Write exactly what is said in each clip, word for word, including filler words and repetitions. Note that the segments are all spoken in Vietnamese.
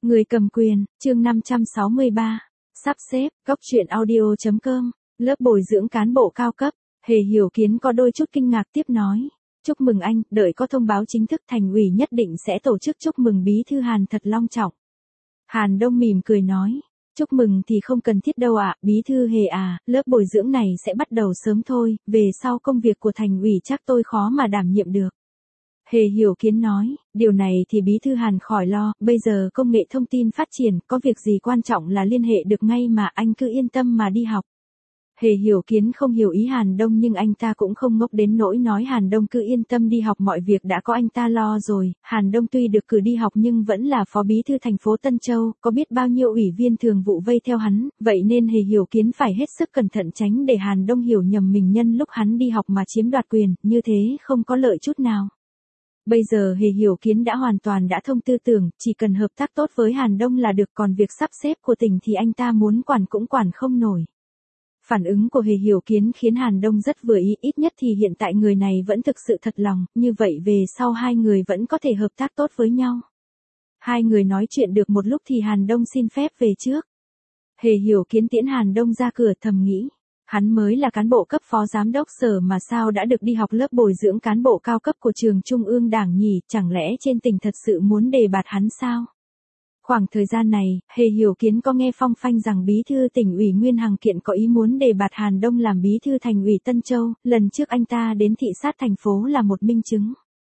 Người cầm quyền, chương năm trăm sáu mươi ba. Sắp xếp, góc truyện audio chấm com, lớp bồi dưỡng cán bộ cao cấp. Hề Hiểu Kiến có đôi chút kinh ngạc tiếp nói. Chúc mừng anh, đợi có thông báo chính thức thành ủy nhất định sẽ tổ chức chúc mừng bí thư Hàn thật long trọng. Hàn Đông mỉm cười nói. Chúc mừng thì không cần thiết đâu ạ, bí thư Hề à, lớp bồi dưỡng này sẽ bắt đầu sớm thôi, về sau công việc của thành ủy chắc tôi khó mà đảm nhiệm được. Hề Hiểu Kiến nói, điều này thì bí thư Hàn khỏi lo, bây giờ công nghệ thông tin phát triển, có việc gì quan trọng là liên hệ được ngay mà, anh cứ yên tâm mà đi học. Hề Hiểu Kiến không hiểu ý Hàn Đông nhưng anh ta cũng không ngốc đến nỗi nói Hàn Đông cứ yên tâm đi học, mọi việc đã có anh ta lo rồi. Hàn Đông tuy được cử đi học nhưng vẫn là phó bí thư thành phố Tân Châu, có biết bao nhiêu ủy viên thường vụ vây theo hắn, vậy nên Hề Hiểu Kiến phải hết sức cẩn thận tránh để Hàn Đông hiểu nhầm mình nhân lúc hắn đi học mà chiếm đoạt quyền, như thế không có lợi chút nào. Bây giờ Hề Hiểu Kiến đã hoàn toàn đã thông tư tưởng, chỉ cần hợp tác tốt với Hàn Đông là được, còn việc sắp xếp của tỉnh thì anh ta muốn quản cũng quản không nổi. Phản ứng của Hề Hiểu Kiến khiến Hàn Đông rất vừa ý, ít nhất thì hiện tại người này vẫn thực sự thật lòng, như vậy về sau hai người vẫn có thể hợp tác tốt với nhau. Hai người nói chuyện được một lúc thì Hàn Đông xin phép về trước. Hề Hiểu Kiến tiễn Hàn Đông ra cửa thầm nghĩ. Hắn mới là cán bộ cấp phó giám đốc sở mà sao đã được đi học lớp bồi dưỡng cán bộ cao cấp của trường Trung ương Đảng nhỉ, chẳng lẽ trên tỉnh thật sự muốn đề bạt hắn sao? Khoảng thời gian này, Hề Hiểu Kiến có nghe phong phanh rằng bí thư tỉnh ủy Nguyên Hằng Kiện có ý muốn đề bạt Hàn Đông làm bí thư thành ủy Tân Châu, lần trước anh ta đến thị sát thành phố là một minh chứng.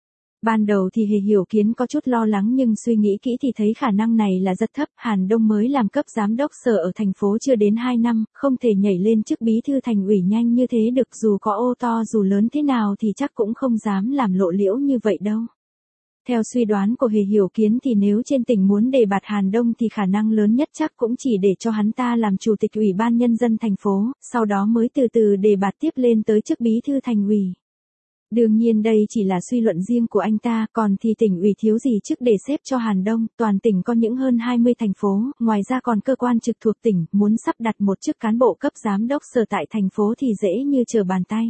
Ban đầu thì Hề Hiểu Kiến có chút lo lắng nhưng suy nghĩ kỹ thì thấy khả năng này là rất thấp, Hàn Đông mới làm cấp giám đốc sở ở thành phố chưa đến hai năm, không thể nhảy lên chức bí thư thành ủy nhanh như thế được, dù có ô to dù lớn thế nào thì chắc cũng không dám làm lộ liễu như vậy đâu. Theo suy đoán của Hề Hiểu Kiến thì nếu trên tỉnh muốn đề bạt Hàn Đông thì khả năng lớn nhất chắc cũng chỉ để cho hắn ta làm chủ tịch ủy ban nhân dân thành phố, sau đó mới từ từ đề bạt tiếp lên tới chức bí thư thành ủy. Đương nhiên đây chỉ là suy luận riêng của anh ta, còn thì tỉnh ủy thiếu gì chức để xếp cho Hàn Đông, toàn tỉnh có những hơn hai mươi thành phố, ngoài ra còn cơ quan trực thuộc tỉnh, muốn sắp đặt một chức cán bộ cấp giám đốc sở tại thành phố thì dễ như trở bàn tay.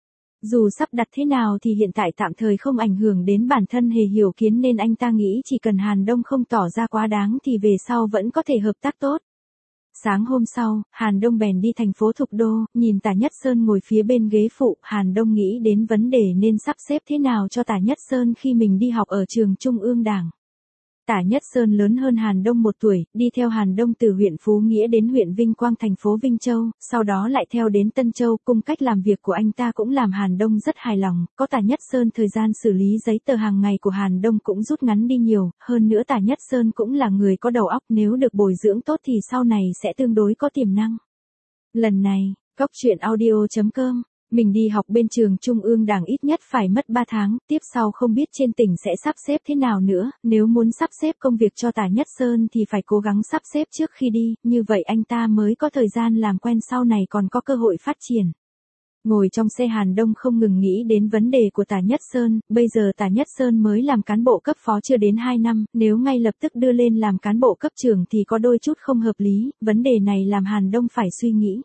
Dù sắp đặt thế nào thì hiện tại tạm thời không ảnh hưởng đến bản thân Hề Hiểu Kiến nên anh ta nghĩ chỉ cần Hàn Đông không tỏ ra quá đáng thì về sau vẫn có thể hợp tác tốt. Sáng hôm sau, Hàn Đông bèn đi thành phố Thục Đô, nhìn Tả Nhất Sơn ngồi phía bên ghế phụ, Hàn Đông nghĩ đến vấn đề nên sắp xếp thế nào cho Tả Nhất Sơn khi mình đi học ở trường Trung ương Đảng. Tả Nhất Sơn lớn hơn Hàn Đông một tuổi, đi theo Hàn Đông từ huyện Phú Nghĩa đến huyện Vinh Quang thành phố Vinh Châu, sau đó lại theo đến Tân Châu, cùng cách làm việc của anh ta cũng làm Hàn Đông rất hài lòng, có Tả Nhất Sơn thời gian xử lý giấy tờ hàng ngày của Hàn Đông cũng rút ngắn đi nhiều, hơn nữa Tả Nhất Sơn cũng là người có đầu óc, nếu được bồi dưỡng tốt thì sau này sẽ tương đối có tiềm năng. Lần này, góc truyện audio chấm com. Mình đi học bên trường Trung ương Đảng ít nhất phải mất ba tháng, tiếp sau không biết trên tỉnh sẽ sắp xếp thế nào nữa, nếu muốn sắp xếp công việc cho Tả Nhất Sơn thì phải cố gắng sắp xếp trước khi đi, như vậy anh ta mới có thời gian làm quen, sau này còn có cơ hội phát triển. Ngồi trong xe Hàn Đông không ngừng nghĩ đến vấn đề của Tả Nhất Sơn, bây giờ Tả Nhất Sơn mới làm cán bộ cấp phó chưa đến hai năm, nếu ngay lập tức đưa lên làm cán bộ cấp trưởng thì có đôi chút không hợp lý, vấn đề này làm Hàn Đông phải suy nghĩ.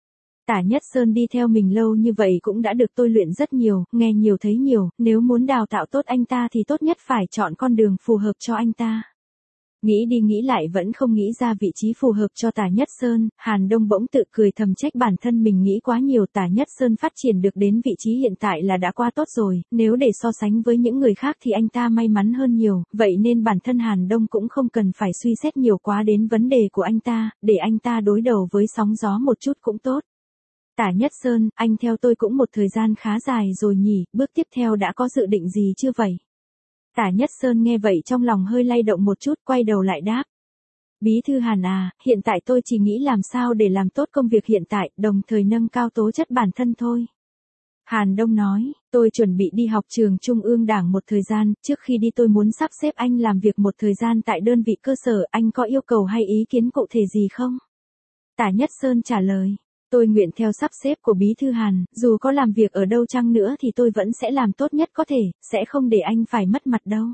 Tả Nhất Sơn đi theo mình lâu như vậy cũng đã được tôi luyện rất nhiều, nghe nhiều thấy nhiều, nếu muốn đào tạo tốt anh ta thì tốt nhất phải chọn con đường phù hợp cho anh ta. Nghĩ đi nghĩ lại vẫn không nghĩ ra vị trí phù hợp cho Tả Nhất Sơn, Hàn Đông bỗng tự cười thầm trách bản thân mình nghĩ quá nhiều. Tả Nhất Sơn phát triển được đến vị trí hiện tại là đã qua tốt rồi, nếu để so sánh với những người khác thì anh ta may mắn hơn nhiều, vậy nên bản thân Hàn Đông cũng không cần phải suy xét nhiều quá đến vấn đề của anh ta, để anh ta đối đầu với sóng gió một chút cũng tốt. Tả Nhất Sơn, anh theo tôi cũng một thời gian khá dài rồi nhỉ, bước tiếp theo đã có dự định gì chưa vậy? Tả Nhất Sơn nghe vậy trong lòng hơi lay động một chút, quay đầu lại đáp. Bí thư Hàn à, hiện tại tôi chỉ nghĩ làm sao để làm tốt công việc hiện tại, đồng thời nâng cao tố chất bản thân thôi. Hàn Đông nói, tôi chuẩn bị đi học trường Trung ương Đảng một thời gian, trước khi đi tôi muốn sắp xếp anh làm việc một thời gian tại đơn vị cơ sở, anh có yêu cầu hay ý kiến cụ thể gì không? Tả Nhất Sơn trả lời. Tôi nguyện theo sắp xếp của bí thư Hàn, dù có làm việc ở đâu chăng nữa thì tôi vẫn sẽ làm tốt nhất có thể, sẽ không để anh phải mất mặt đâu.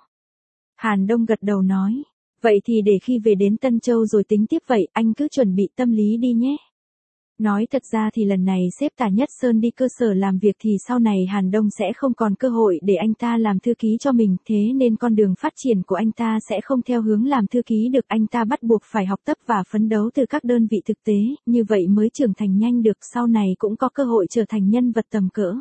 Hàn Đông gật đầu nói, vậy thì để khi về đến Tân Châu rồi tính tiếp vậy, anh cứ chuẩn bị tâm lý đi nhé. Nói thật ra thì lần này sếp Tả Nhất Sơn đi cơ sở làm việc thì sau này Hàn Đông sẽ không còn cơ hội để anh ta làm thư ký cho mình, thế nên con đường phát triển của anh ta sẽ không theo hướng làm thư ký được, anh ta bắt buộc phải học tập và phấn đấu từ các đơn vị thực tế, như vậy mới trưởng thành nhanh được, sau này cũng có cơ hội trở thành nhân vật tầm cỡ.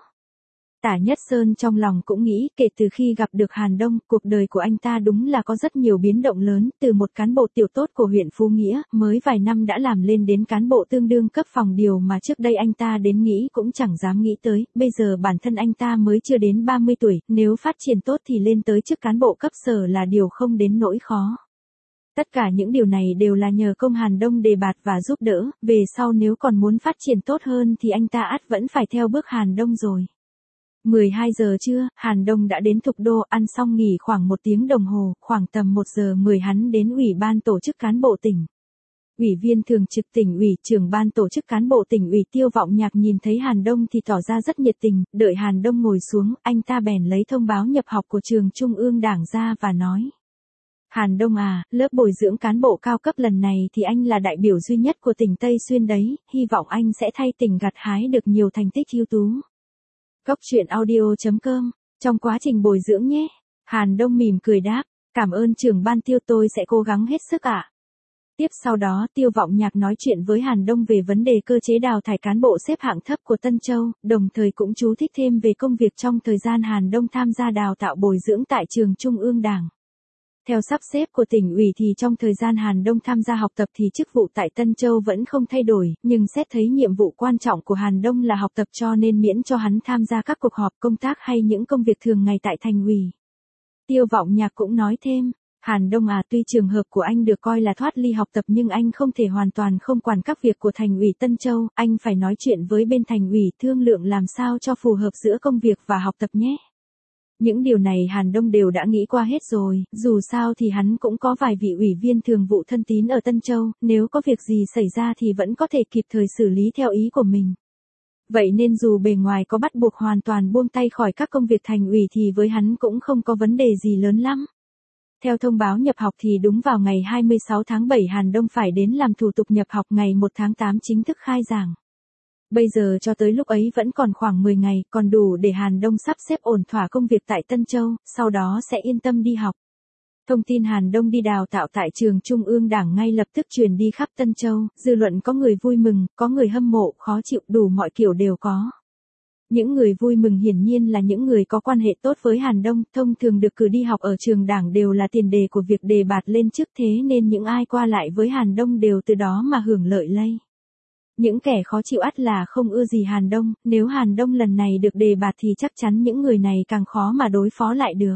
Tả Nhất Sơn trong lòng cũng nghĩ, kể từ khi gặp được Hàn Đông, cuộc đời của anh ta đúng là có rất nhiều biến động lớn, từ một cán bộ tiểu tốt của huyện Phú Nghĩa, mới vài năm đã làm lên đến cán bộ tương đương cấp phòng điều mà trước đây anh ta đến nghĩ cũng chẳng dám nghĩ tới, bây giờ bản thân anh ta mới chưa đến ba mươi tuổi, nếu phát triển tốt thì lên tới chức cán bộ cấp sở là điều không đến nỗi khó. Tất cả những điều này đều là nhờ công Hàn Đông đề bạt và giúp đỡ, về sau nếu còn muốn phát triển tốt hơn thì anh ta ắt vẫn phải theo bước Hàn Đông rồi. mười hai giờ trưa, Hàn Đông đã đến Thục Đô, ăn xong nghỉ khoảng một tiếng đồng hồ, khoảng tầm một giờ mười hắn đến Ủy ban tổ chức cán bộ tỉnh. Ủy viên thường trực tỉnh ủy, trưởng ban tổ chức cán bộ tỉnh ủy Tiêu Vọng Nhạc nhìn thấy Hàn Đông thì tỏ ra rất nhiệt tình, đợi Hàn Đông ngồi xuống, anh ta bèn lấy thông báo nhập học của trường Trung ương Đảng ra và nói. Hàn Đông à, lớp bồi dưỡng cán bộ cao cấp lần này thì anh là đại biểu duy nhất của tỉnh Tây Xuyên đấy, hy vọng anh sẽ thay tỉnh gặt hái được nhiều thành tích ưu tú. Cốc truyện audio chấm com, trong quá trình bồi dưỡng nhé. Hàn Đông mỉm cười đáp, cảm ơn trưởng ban Tiêu, tôi sẽ cố gắng hết sức ạ. Tiếp sau đó Tiêu Vọng Nhạc nói chuyện với Hàn Đông về vấn đề cơ chế đào thải cán bộ xếp hạng thấp của Tân Châu, đồng thời cũng chú thích thêm về công việc trong thời gian Hàn Đông tham gia đào tạo bồi dưỡng tại trường Trung ương Đảng. Theo sắp xếp của tỉnh ủy thì trong thời gian Hàn Đông tham gia học tập thì chức vụ tại Tân Châu vẫn không thay đổi, nhưng xét thấy nhiệm vụ quan trọng của Hàn Đông là học tập cho nên miễn cho hắn tham gia các cuộc họp công tác hay những công việc thường ngày tại thành ủy. Tiêu Vọng Nhạc cũng nói thêm, Hàn Đông à, tuy trường hợp của anh được coi là thoát ly học tập nhưng anh không thể hoàn toàn không quản các việc của thành ủy Tân Châu, anh phải nói chuyện với bên thành ủy thương lượng làm sao cho phù hợp giữa công việc và học tập nhé. Những điều này Hàn Đông đều đã nghĩ qua hết rồi, dù sao thì hắn cũng có vài vị ủy viên thường vụ thân tín ở Tân Châu, nếu có việc gì xảy ra thì vẫn có thể kịp thời xử lý theo ý của mình. Vậy nên dù bề ngoài có bắt buộc hoàn toàn buông tay khỏi các công việc thành ủy thì với hắn cũng không có vấn đề gì lớn lắm. Theo thông báo nhập học thì đúng vào ngày hai mươi sáu tháng bảy Hàn Đông phải đến làm thủ tục nhập học, ngày một tháng tám chính thức khai giảng. Bây giờ cho tới lúc ấy vẫn còn khoảng mười ngày, còn đủ để Hàn Đông sắp xếp ổn thỏa công việc tại Tân Châu, sau đó sẽ yên tâm đi học. Thông tin Hàn Đông đi đào tạo tại trường Trung ương Đảng ngay lập tức truyền đi khắp Tân Châu, dư luận có người vui mừng, có người hâm mộ, khó chịu, đủ mọi kiểu đều có. Những người vui mừng hiển nhiên là những người có quan hệ tốt với Hàn Đông, thông thường được cử đi học ở trường Đảng đều là tiền đề của việc đề bạt lên chức, thế nên những ai qua lại với Hàn Đông đều từ đó mà hưởng lợi lây. Những kẻ khó chịu ắt là không ưa gì Hàn Đông, nếu Hàn Đông lần này được đề bạt thì chắc chắn những người này càng khó mà đối phó lại được.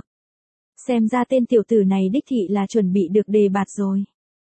Xem ra tên tiểu tử này đích thị là chuẩn bị được đề bạt rồi.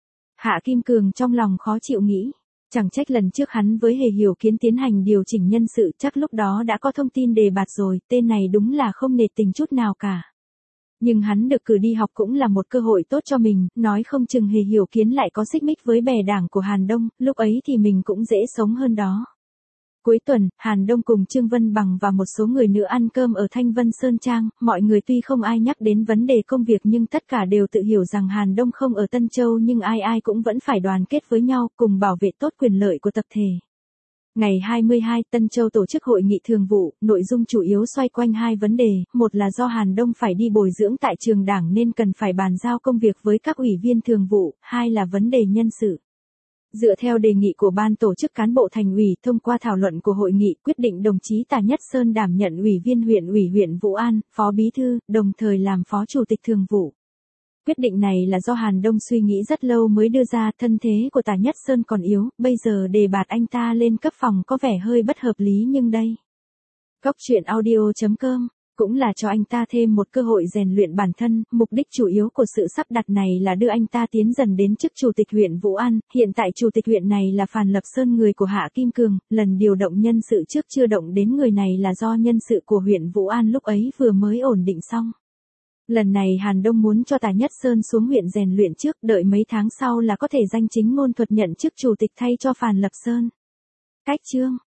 Hạ Kim Cường trong lòng khó chịu nghĩ, chẳng trách lần trước hắn với Hề Hiểu Kiến tiến hành điều chỉnh nhân sự, chắc lúc đó đã có thông tin đề bạt rồi, tên này đúng là không nể tình chút nào cả. Nhưng hắn được cử đi học cũng là một cơ hội tốt cho mình, nói không chừng Hề Hiểu Kiến lại có xích mích với bè đảng của Hàn Đông, lúc ấy thì mình cũng dễ sống hơn đó. Cuối tuần, Hàn Đông cùng Trương Vân Bằng và một số người nữa ăn cơm ở Thanh Vân Sơn Trang, mọi người tuy không ai nhắc đến vấn đề công việc nhưng tất cả đều tự hiểu rằng Hàn Đông không ở Tân Châu nhưng ai ai cũng vẫn phải đoàn kết với nhau, cùng bảo vệ tốt quyền lợi của tập thể. Ngày hai mươi hai, Tân Châu tổ chức hội nghị thường vụ, nội dung chủ yếu xoay quanh hai vấn đề, một là do Hàn Đông phải đi bồi dưỡng tại trường Đảng nên cần phải bàn giao công việc với các ủy viên thường vụ, hai là vấn đề nhân sự. Dựa theo đề nghị của ban tổ chức cán bộ thành ủy, thông qua thảo luận của hội nghị, quyết định đồng chí Tả Nhất Sơn đảm nhận ủy viên huyện ủy huyện Vũ An, phó bí thư, đồng thời làm phó chủ tịch thường vụ. Quyết định này là do Hàn Đông suy nghĩ rất lâu mới đưa ra, thân thế của Tả Nhất Sơn còn yếu, bây giờ đề bạt anh ta lên cấp phòng có vẻ hơi bất hợp lý nhưng đây. Cốc truyện audio chấm com, cũng là cho anh ta thêm một cơ hội rèn luyện bản thân, mục đích chủ yếu của sự sắp đặt này là đưa anh ta tiến dần đến chức chủ tịch huyện Vũ An, hiện tại chủ tịch huyện này là Phàn Lập Sơn người của Hạ Kim Cường, lần điều động nhân sự trước chưa động đến người này là do nhân sự của huyện Vũ An lúc ấy vừa mới ổn định xong. Lần này Hàn Đông muốn cho Tả Nhất Sơn xuống huyện rèn luyện trước, đợi mấy tháng sau là có thể danh chính ngôn thuận nhận chức chủ tịch thay cho Phàn Lập Sơn. Cách chương